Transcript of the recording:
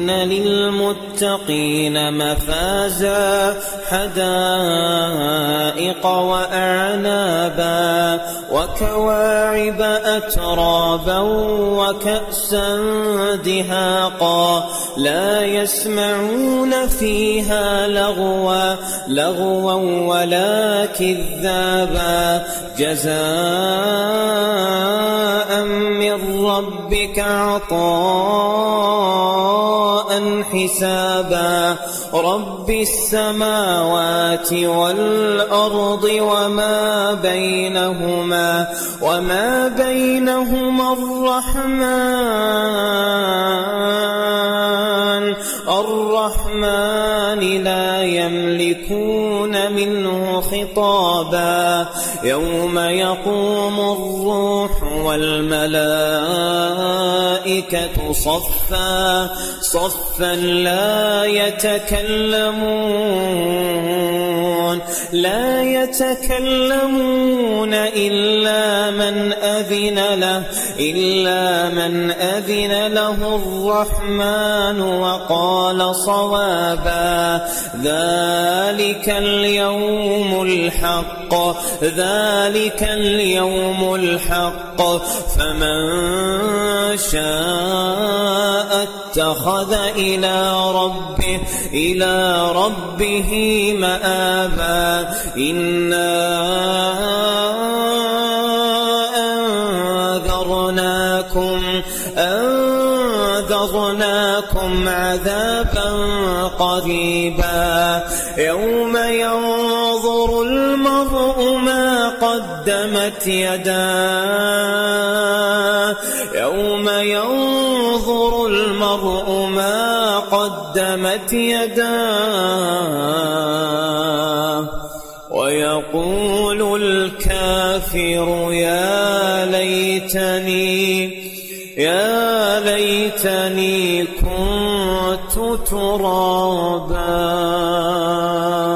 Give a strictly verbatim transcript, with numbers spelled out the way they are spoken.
إن للمتقين مفازا حدائق وأعنابا وكواعب أترابا وكأسا دهاقا لا يسمعون فيها لغوا لغوا ولا كذابا جزاء من ربك عطاء حسابا رب السماوات والأرض وما بينهما وما بينهما الرحمن الرحمن لا يملكون منه خطابا يوم يقوم الروح والملائكة صفا صفا لا يتكلمون لا يتكلمون إلا من أذن له إلا من أذن له الرحمن وقال صوابا ذلك اليوم الحق ذلك اليوم الحق فمن شاء اتخذ إلى ربه إلى ربه مآبا إنا أنذرناكم أنذرناكم عذابا قريبا يوم ينظر المرء ما قدمت يداه يوم ينظر المرء ما قدمت يداه ويقول الكافر يا ليتني يا ليتني كنت ترابا.